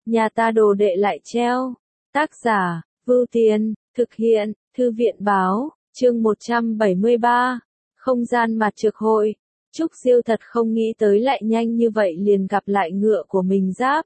nhà ta đồ đệ lại treo. Tác giả, Vưu Tiền, thực hiện, Thư viện Báo, chương 173, không gian mặt trược hội. Trúc Diêu thật không nghĩ tới lại nhanh như vậy liền gặp lại ngựa của mình giáp.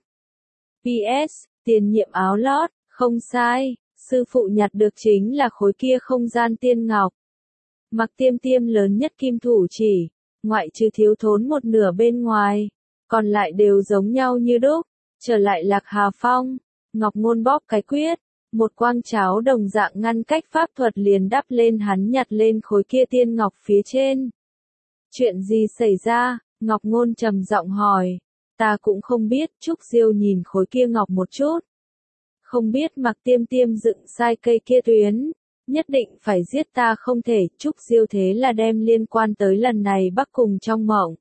PS, tiền nhiệm áo lót, không sai, sư phụ nhặt được chính là khối kia không gian tiên ngọc. Mặc Tiêm Tiêm lớn nhất kim thủ chỉ, ngoại trừ thiếu thốn một nửa bên ngoài, còn lại đều giống nhau như đúc. Trở lại Lạc Hà Phong, Ngọc Ngôn bóp cái quyết, một quang cháo đồng dạng ngăn cách pháp thuật liền đắp lên hắn nhặt lên khối kia tiên ngọc phía trên. Chuyện gì xảy ra? Ngọc Ngôn trầm giọng hỏi. Ta cũng không biết. Trúc Diêu nhìn khối kia ngọc một chút. Không biết Mặc Tiêm Tiêm dựng sai cây kia tuyến, nhất định phải giết ta không thể. Trúc Diêu thế là đem liên quan tới lần này Bắc cùng trong mộng.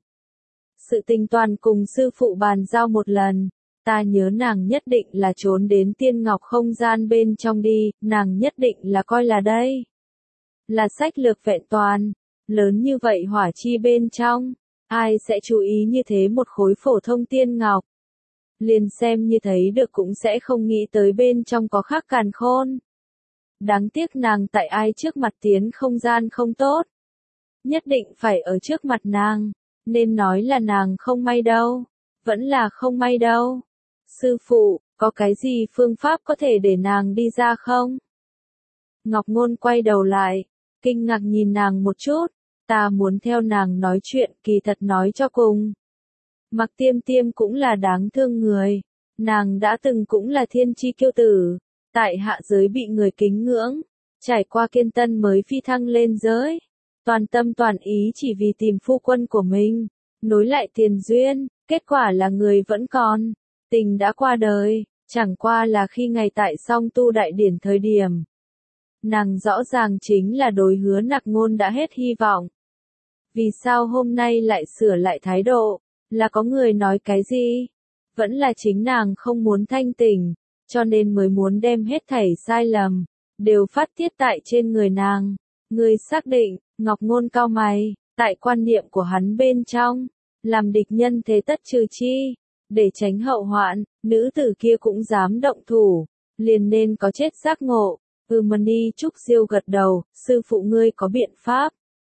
Sự tình toàn cùng sư phụ bàn giao một lần. Ta nhớ nàng nhất định là trốn đến tiên ngọc không gian bên trong đi, nàng nhất định là coi là đây. Là sách lược vẹn toàn, lớn như vậy hỏa chi bên trong, ai sẽ chú ý như thế một khối phổ thông tiên ngọc. Liền xem như thấy được cũng sẽ không nghĩ tới bên trong có khắc càn khôn. Đáng tiếc nàng tại ai trước mặt tiến không gian không tốt. Nhất định phải ở trước mặt nàng, nên nói là nàng không may đâu, vẫn là không may đâu. Sư phụ, có cái gì phương pháp có thể để nàng đi ra không? Ngọc Ngôn quay đầu lại, kinh ngạc nhìn nàng một chút, ta muốn theo nàng nói chuyện kỳ thật nói cho cùng. Mặc Tiêm Tiêm cũng là đáng thương người, nàng đã từng cũng là thiên chi kiêu tử, tại hạ giới bị người kính ngưỡng, trải qua kiên tân mới phi thăng lên giới, toàn tâm toàn ý chỉ vì tìm phu quân của mình, nối lại tiền duyên, kết quả là người vẫn còn. Tình đã qua đời, chẳng qua là khi ngày tại song tu đại điển thời điểm. Nàng rõ ràng chính là đối Hứa Nặc Ngôn đã hết hy vọng. Vì sao hôm nay lại sửa lại thái độ, là có người nói cái gì? Vẫn là chính nàng không muốn thanh tỉnh, cho nên mới muốn đem hết thảy sai lầm, đều phát tiết tại trên người nàng. Người xác định, Ngọc Ngôn cau mày, tại quan niệm của hắn bên trong, làm địch nhân thế tất trừ chi. Để tránh hậu hoạn, nữ tử kia cũng dám động thủ, liền nên có chết giác ngộ. Mani Trúc Diêu gật đầu, sư phụ ngươi có biện pháp.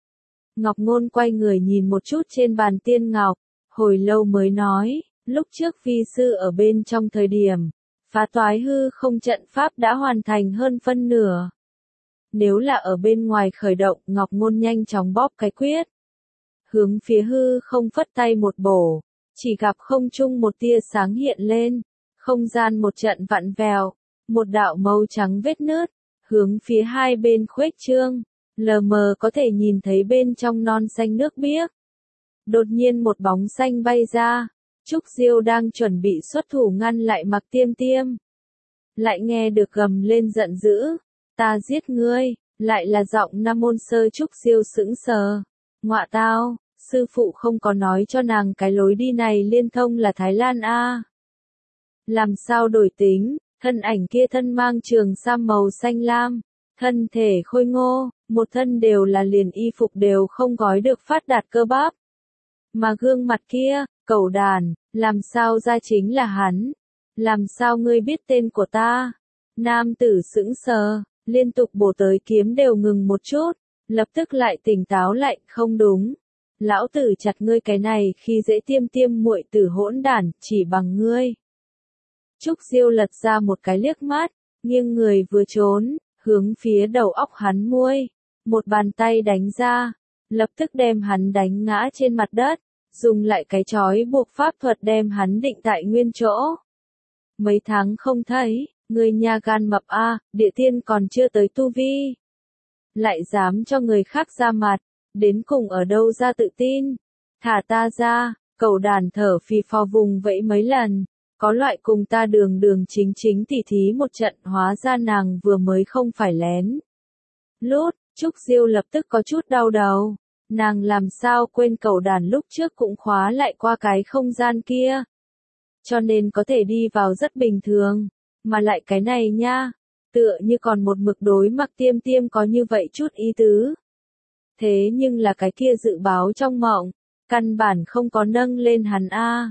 Ngọc Ngôn quay người nhìn một chút trên bàn tiên ngọc, hồi lâu mới nói, lúc trước vi sư ở bên trong thời điểm, phá toái hư không trận pháp đã hoàn thành hơn phân nửa. Nếu là ở bên ngoài khởi động, Ngọc Ngôn nhanh chóng bóp cái quyết. Hướng phía hư không phất tay một bổ. Chỉ gặp không trung một tia sáng hiện lên, không gian một trận vặn vẹo, một đạo màu trắng vết nứt, hướng phía hai bên khuếch trương, lờ mờ có thể nhìn thấy bên trong non xanh nước biếc. Đột nhiên một bóng xanh bay ra, Trúc Diêu đang chuẩn bị xuất thủ ngăn lại Mặc Tiêm Tiêm. Lại nghe được gầm lên giận dữ, ta giết ngươi, lại là giọng Nam Môn Sơ. Trúc Diêu sững sờ, ngọa tao. Sư phụ không có nói cho nàng cái lối đi này liên thông là Thái Lan a. Làm sao đổi tính, thân ảnh kia thân mang trường sam màu xanh lam, thân thể khôi ngô, một thân đều là liền y phục đều không gói được phát đạt cơ bắp. Mà gương mặt kia, Cẩu Đàn, làm sao ra chính là hắn? Làm sao ngươi biết tên của ta? Nam tử sững sờ, liên tục bổ tới kiếm đều ngừng một chút, lập tức lại tỉnh táo lại, không đúng. Lão tử chặt ngươi cái này khi dễ Tiêm Tiêm muội tử hỗn đản, chỉ bằng ngươi. Trúc Diêu lật ra một cái liếc mắt, nghiêng người vừa trốn, hướng phía đầu óc hắn muôi, một bàn tay đánh ra, lập tức đem hắn đánh ngã trên mặt đất, dùng lại cái chói buộc pháp thuật đem hắn định tại nguyên chỗ. Mấy tháng không thấy, người nhà gan mập a, địa tiên còn chưa tới tu vi, lại dám cho người khác ra mặt. Đến cùng ở đâu ra tự tin? Thả ta ra. Cẩu Đàn thở phì phò vùng vẫy mấy lần, có loại cùng ta đường đường chính chính tỉ thí một trận, hóa ra nàng vừa mới không phải lén lút. Trúc Diêu lập tức có chút đau đầu, nàng làm sao quên Cẩu Đàn lúc trước cũng khóa lại qua cái không gian kia, cho nên có thể đi vào rất bình thường, mà lại cái này nha, tựa như còn một mực đối Mặc Tiêm Tiêm có như vậy chút ý tứ. Thế nhưng là cái kia dự báo trong mộng, căn bản không có nâng lên hắn a.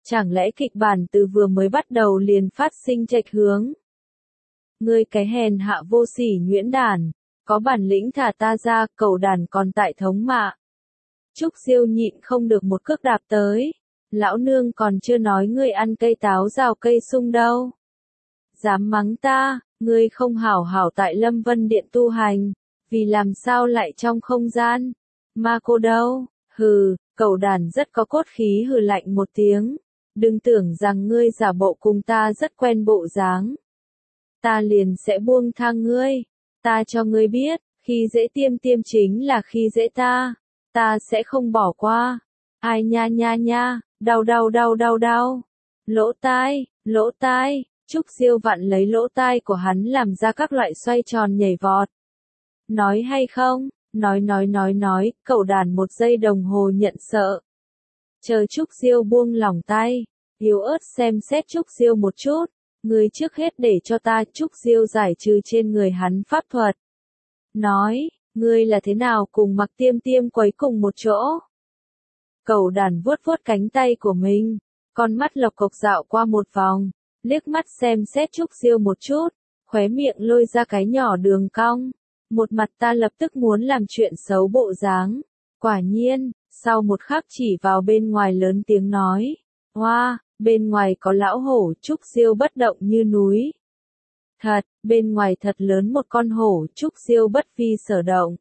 Chẳng lẽ kịch bản từ vừa mới bắt đầu liền phát sinh chệch hướng? Ngươi cái hèn hạ vô sỉ nhuyễn đản, có bản lĩnh thả ta ra, cẩu đản còn tại thống mạ. Trúc Diêu nhịn không được một cước đạp tới. Lão nương còn chưa nói ngươi ăn cây táo rào cây sung đâu. Dám mắng ta, ngươi không hảo hảo tại Lâm Vân Điện tu hành, vì làm sao lại trong không gian? Ma cô đâu? Hừ, cẩu đản rất có cốt khí hừ lạnh một tiếng. Đừng tưởng rằng ngươi giả bộ cùng ta rất quen bộ dáng. Ta liền sẽ buông tha ngươi. Ta cho ngươi biết, khi dễ tiêm tiêm chính là khi dễ ta. Ta sẽ không bỏ qua. Ai nha nha nha, đau đau đau đau đau. Lỗ tai, lỗ tai. Trúc Diêu vặn lấy lỗ tai của hắn làm ra các loại xoay tròn nhảy vọt. Nói hay không? Nói, cậu đàn một giây đồng hồ nhận sợ. Chờ Trúc Diêu buông lỏng tay, yếu ớt xem xét Trúc Diêu một chút. Ngươi trước hết để cho ta. Trúc Diêu giải trừ trên người hắn pháp thuật. Nói, ngươi là thế nào cùng Mặc Tiêm Tiêm quấy cùng một chỗ? Cẩu đàn vuốt vuốt cánh tay của mình, con mắt lộc cộc dạo qua một vòng, liếc mắt xem xét Trúc Diêu một chút, khóe miệng lôi ra cái nhỏ đường cong. Một mặt ta lập tức muốn làm chuyện xấu bộ dáng. Quả nhiên, sau một khắc chỉ vào bên ngoài lớn tiếng nói. Hoa, bên ngoài có lão hổ. Trúc Diêu bất động như núi. Thật, bên ngoài thật lớn một con hổ. Trúc Diêu bất vi sở động.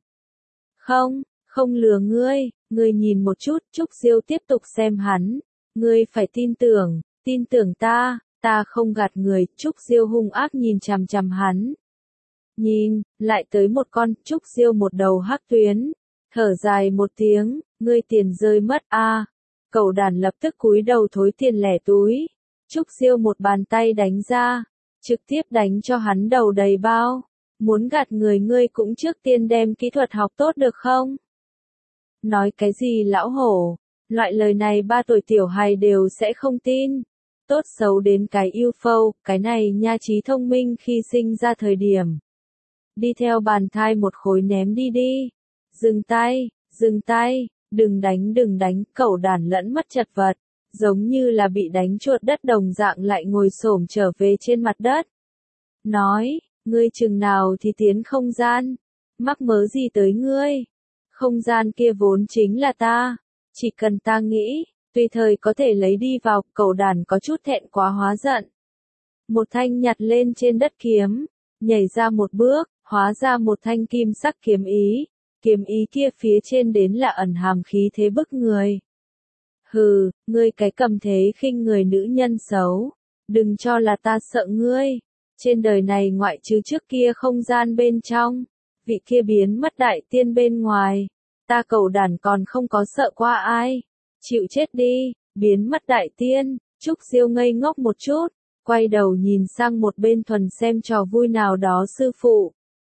Không lừa ngươi, ngươi nhìn một chút. Trúc Diêu tiếp tục xem hắn. Ngươi phải tin tưởng ta không gạt người. Trúc Diêu hung ác nhìn chằm chằm hắn. Nhìn, lại tới một con. Trúc Diêu một đầu hắc tuyến, thở dài một tiếng, ngươi tiền rơi mất a. Cẩu đàn lập tức cúi đầu thối tiền lẻ túi. Trúc Diêu một bàn tay đánh ra, trực tiếp đánh cho hắn đầu đầy bao. Muốn gạt người ngươi cũng trước tiên đem kỹ thuật học tốt được không? Nói cái gì lão hổ, loại lời này 3 tuổi tiểu hài đều sẽ không tin. Tốt xấu đến cái UFO, cái này nha trí thông minh khi sinh ra thời điểm. Đi theo bàn thai một khối ném đi. Dừng tay, đừng đánh, cẩu đàn lẫn mất chật vật, giống như là bị đánh chuột đất đồng dạng lại ngồi xổm trở về trên mặt đất. Nói, ngươi chừng nào thì tiến không gian, mắc mớ gì tới ngươi? Không gian kia vốn chính là ta, chỉ cần ta nghĩ, tùy thời có thể lấy đi vào. Cẩu đàn có chút thẹn quá hóa giận. Một thanh nhặt lên trên đất kiếm, nhảy ra một bước, hóa ra một thanh kim sắc kiếm ý. Kiếm ý kia phía trên đến là ẩn hàm khí thế bức người. Hừ, ngươi cái cầm thế khinh người nữ nhân xấu. Đừng cho là ta sợ ngươi. Trên đời này ngoại trừ trước kia không gian bên trong, vị kia biến mất đại tiên bên ngoài, ta cẩu đàn còn không có sợ qua ai. Chịu chết đi, biến mất đại tiên. Trúc Diêu ngây ngốc một chút, quay đầu nhìn sang một bên thuần xem trò vui nào đó sư phụ.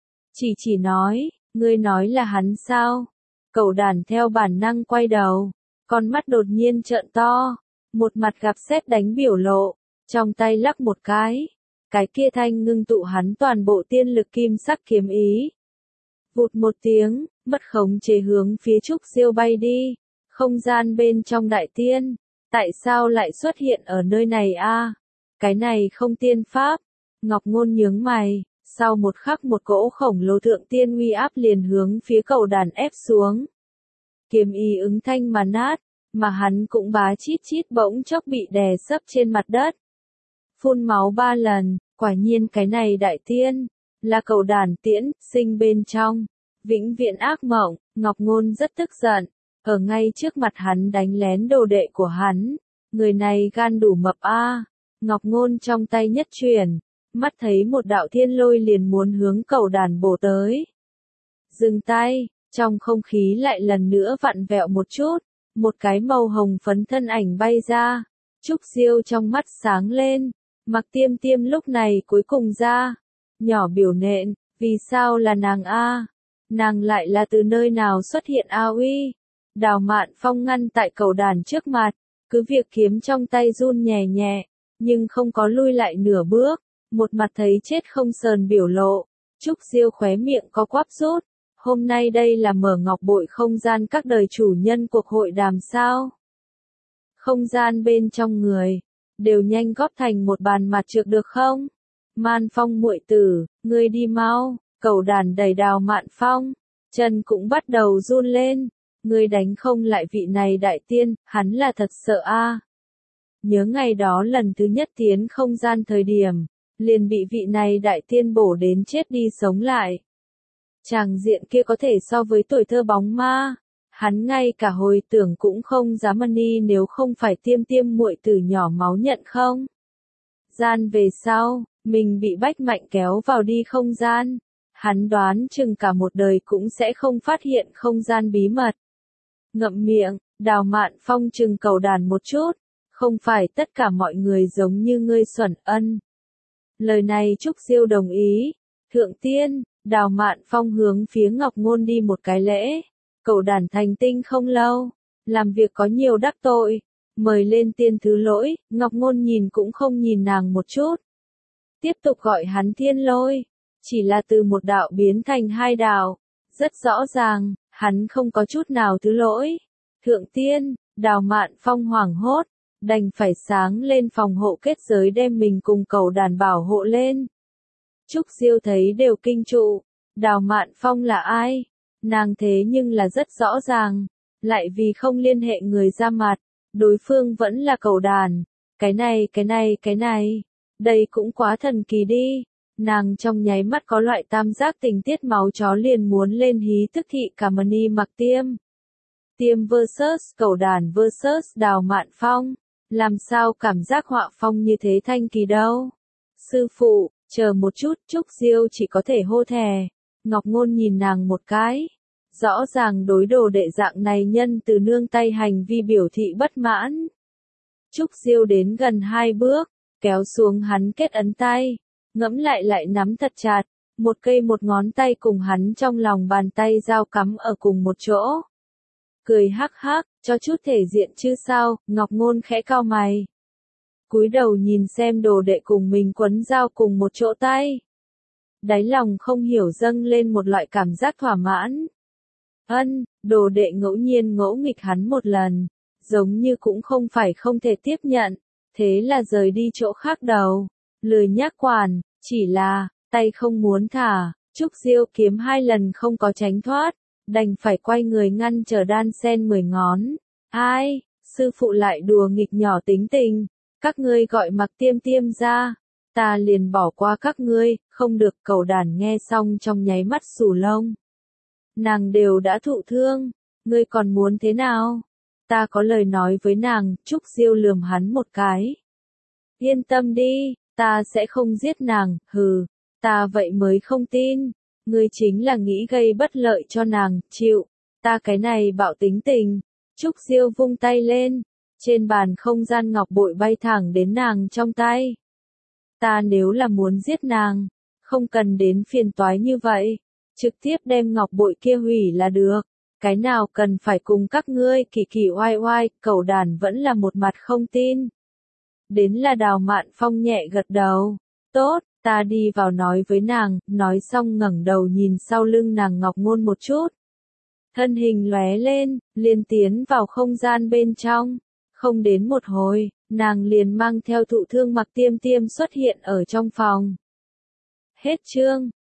Chỉ nói, ngươi nói là hắn sao? Cẩu đàn theo bản năng quay đầu, con mắt đột nhiên trợn to, một mặt gặp sét đánh biểu lộ, trong tay lắc một cái kia thanh ngưng tụ hắn toàn bộ tiên lực kim sắc kiếm ý. Vụt một tiếng, mất khống chế hướng phía Trúc Diêu bay đi. Không gian bên trong đại tiên, tại sao lại xuất hiện ở nơi này a? Cái này không tiên pháp. Ngọc Ngôn nhướng mày, sau một khắc một cỗ khổng lồ thượng tiên uy áp liền hướng phía cẩu đàn ép xuống. Kiếm ý ứng thanh mà nát, mà hắn cũng bá chít chít bỗng chốc bị đè sấp trên mặt đất. Phun máu 3 lần, quả nhiên cái này đại tiên, là cẩu đàn tiễn, sinh bên trong. Vĩnh viễn ác mộng. Ngọc Ngôn rất tức giận, ở ngay trước mặt hắn đánh lén đồ đệ của hắn. Người này gan đủ mập a. Ngọc Ngôn trong tay nhất chuyển, mắt thấy một đạo thiên lôi liền muốn hướng cẩu đàn bổ tới. Dừng tay, trong không khí lại lần nữa vặn vẹo một chút, một cái màu hồng phấn thân ảnh bay ra. Trúc Diêu trong mắt sáng lên, Mặc Tiêm Tiêm lúc này cuối cùng ra. Nhỏ biểu nện, vì sao là nàng a? Nàng lại là từ nơi nào xuất hiện a uy? Đào Mạn Phong ngăn tại cẩu đàn trước mặt, cứ việc kiếm trong tay run nhẹ nhẹ, nhưng không có lui lại nửa bước, một mặt thấy chết không sờn biểu lộ. Trúc Diêu khóe miệng có quắp rút, hôm nay đây là mở ngọc bội không gian các đời chủ nhân cuộc hội đàm sao? không gian bên trong người, đều nhanh góp thành một bàn mặt trược được không? Man Phong muội tử, ngươi đi mau, Cẩu Đàn đẩy Đào Mạn Phong, chân cũng bắt đầu run lên, ngươi đánh không lại vị này đại tiên, hắn là thật sợ a. Nhớ ngày đó lần thứ nhất tiến không gian thời điểm, liền bị vị này đại tiên bổ đến chết đi sống lại. Tràng diện kia có thể so với tuổi thơ bóng ma, hắn ngay cả hồi tưởng cũng không dám đi nếu không phải Tiêm Tiêm muội tử nhỏ máu nhận không. Gian về sau, mình bị Bách Mạnh kéo vào đi không gian, hắn đoán chừng cả một đời cũng sẽ không phát hiện không gian bí mật. Ngậm miệng, Đào Mạn Phong chừng Cẩu Đàn một chút, không phải tất cả mọi người giống như ngươi xuẩn ân. Lời này Trúc Diêu đồng ý, thượng tiên, Đào Mạn Phong hướng phía Ngọc Ngôn đi một cái lễ, Cẩu Đàn thành tinh không lâu, làm việc có nhiều đắc tội, mời lên tiên thứ lỗi, Ngọc Ngôn nhìn cũng không nhìn nàng một chút. Tiếp tục gọi hắn Thiên Lôi, chỉ là từ một đạo biến thành hai đạo, rất rõ ràng, hắn không có chút nào thứ lỗi. Thượng tiên, Đào Mạn Phong hoảng hốt, đành phải sáng lên phòng hộ kết giới đem mình cùng Cẩu Đàn bảo hộ lên. Trúc Diêu thấy đều kinh trụ, Đào Mạn Phong là ai? Nàng thế nhưng là rất rõ ràng, lại vì không liên hệ người ra mặt, đối phương vẫn là Cẩu Đàn. Cái này, đây cũng quá thần kỳ đi. Nàng trong nháy mắt có loại tam giác tình tiết máu chó liền muốn lên hí tức thị cả mani mặc Tiêm. Tiêm vs Cẩu Đàn vs Đào Mạn Phong, làm sao cảm giác họa phong như thế thanh kỳ đâu. Sư phụ, chờ một chút, Trúc Diêu chỉ có thể hô thè. Ngọc Ngôn nhìn nàng một cái, rõ ràng đối đồ đệ dạng này nhân từ nương tay hành vi biểu thị bất mãn. Trúc Diêu đến gần 2 bước, kéo xuống hắn kết ấn tay, ngẫm lại nắm thật chặt, một cây một ngón tay cùng hắn trong lòng bàn tay giao cắm ở cùng một chỗ. Cười hắc hắc, cho chút thể diện chứ sao, Ngọc Ngôn khẽ cau mày. Cúi đầu nhìn xem đồ đệ cùng mình quấn dao cùng một chỗ tay. Đáy lòng không hiểu dâng lên một loại cảm giác thỏa mãn. Đồ đệ ngẫu nhiên ngỗ nghịch hắn một lần, giống như cũng không phải không thể tiếp nhận, thế là rời đi chỗ khác đầu, lười nhác quản, chỉ là, tay không muốn thả, Trúc Diêu kiếm 2 lần không có tránh thoát, đành phải quay người ngăn chờ đan sen 10 ngón. Ai, sư phụ lại đùa nghịch nhỏ tính tình, các ngươi gọi mặc Tiêm Tiêm ra, ta liền bỏ qua các ngươi, không được. Cẩu Đàn nghe xong trong nháy mắt xù lông. Nàng đều đã thụ thương, ngươi còn muốn thế nào? Ta có lời nói với nàng, Trúc Diêu lườm hắn một cái. Yên tâm đi, ta sẽ không giết nàng, hừ, ta vậy mới không tin. Ngươi chính là nghĩ gây bất lợi cho nàng, chịu, ta cái này bạo tính tình. Trúc Diêu vung tay lên, trên bàn không gian ngọc bội bay thẳng đến nàng trong tay. Ta nếu là muốn giết nàng, không cần đến phiền toái như vậy, trực tiếp đem ngọc bội kia hủy là được. Cái nào cần phải cùng các ngươi kỳ kỳ oai oai, Cẩu Đàn vẫn là một mặt không tin. Đến là Đào Mạn Phong nhẹ gật đầu, tốt, ta đi vào nói với nàng, nói xong ngẩng đầu nhìn sau lưng nàng Ngọc Ngôn một chút. Thân hình lóe lên, liền tiến vào không gian bên trong, không đến một hồi, nàng liền mang theo thụ thương mặc Tiêm Tiêm xuất hiện ở trong phòng. Hết chương.